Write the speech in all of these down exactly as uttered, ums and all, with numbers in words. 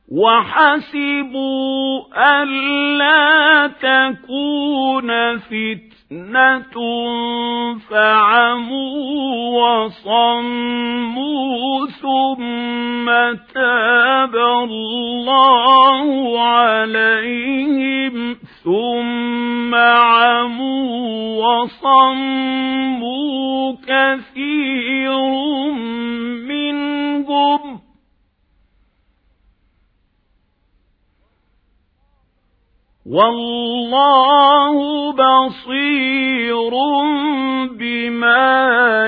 وحسبوا ألا تكون فتنة فعموا وصموا ثم تاب الله عليهم ثم عموا وصموا كثير منهم والله بصير بما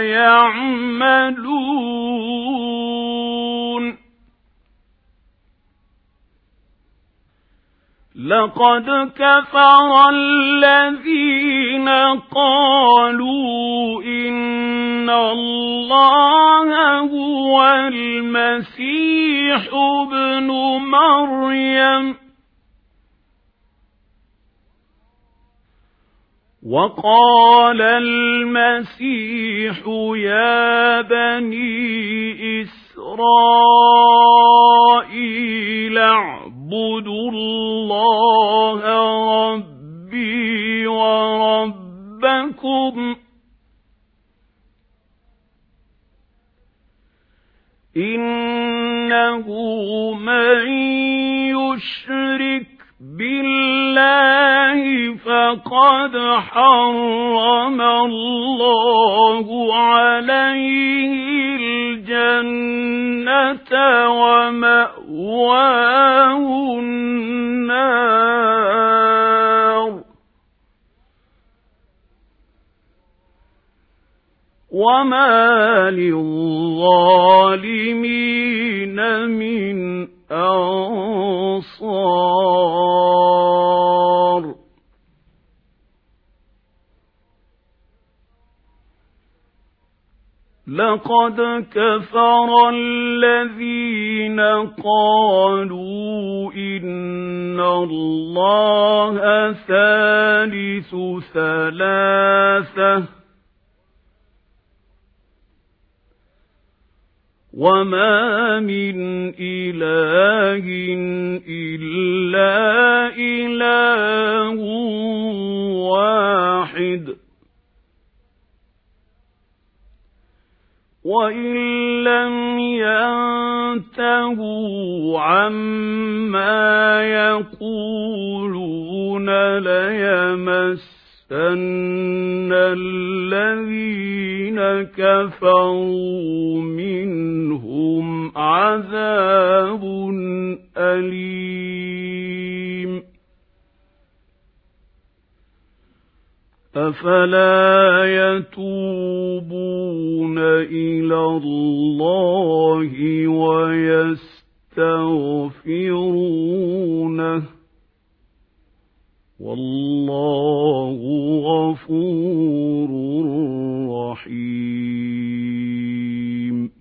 يعملون لقد كفر الذين قالوا إن الله هو المسيح ابن مريم وقال المسيح يا بني إسرائيل اعبدوا الله ربي وربكم إنه من يشرك بالله فقد حرم الله عليه الجنة ومأواه النار وما للظالمين من أنصار لقد كفر الذين قالوا إن الله ثالث ثلاثة وما من إله إلا إله واحد وإن لم ينتهوا عما يقولون ليمسن الذين كفروا منهم عذاب أليم أفلا يتوبون إلى الله ويستغفرونه والله غفور رحيم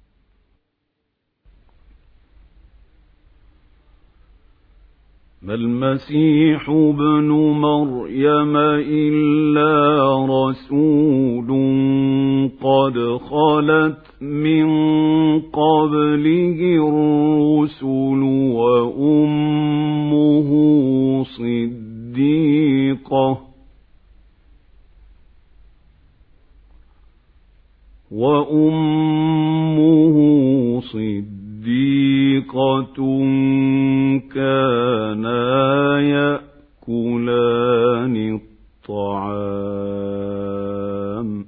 ما المسيح ابن مريم إلا رسول قد خلت من قبله الرسل وأمه صديقة وأمه صديقة كانا يأكلان الطعام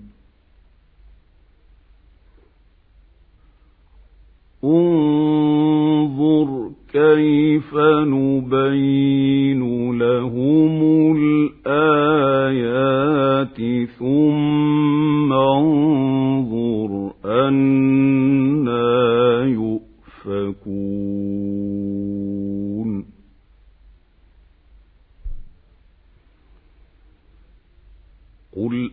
انظر كيف نبين لهم الآيات ثم انظر أنى يؤفكون قل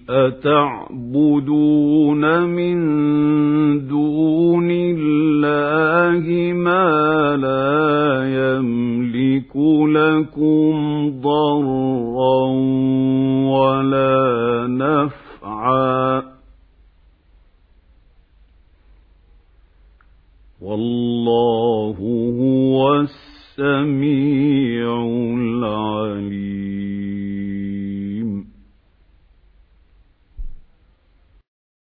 أتعبدون من دون الله ما لا يملك لكم ضرا ولا نفعا والله هو السميع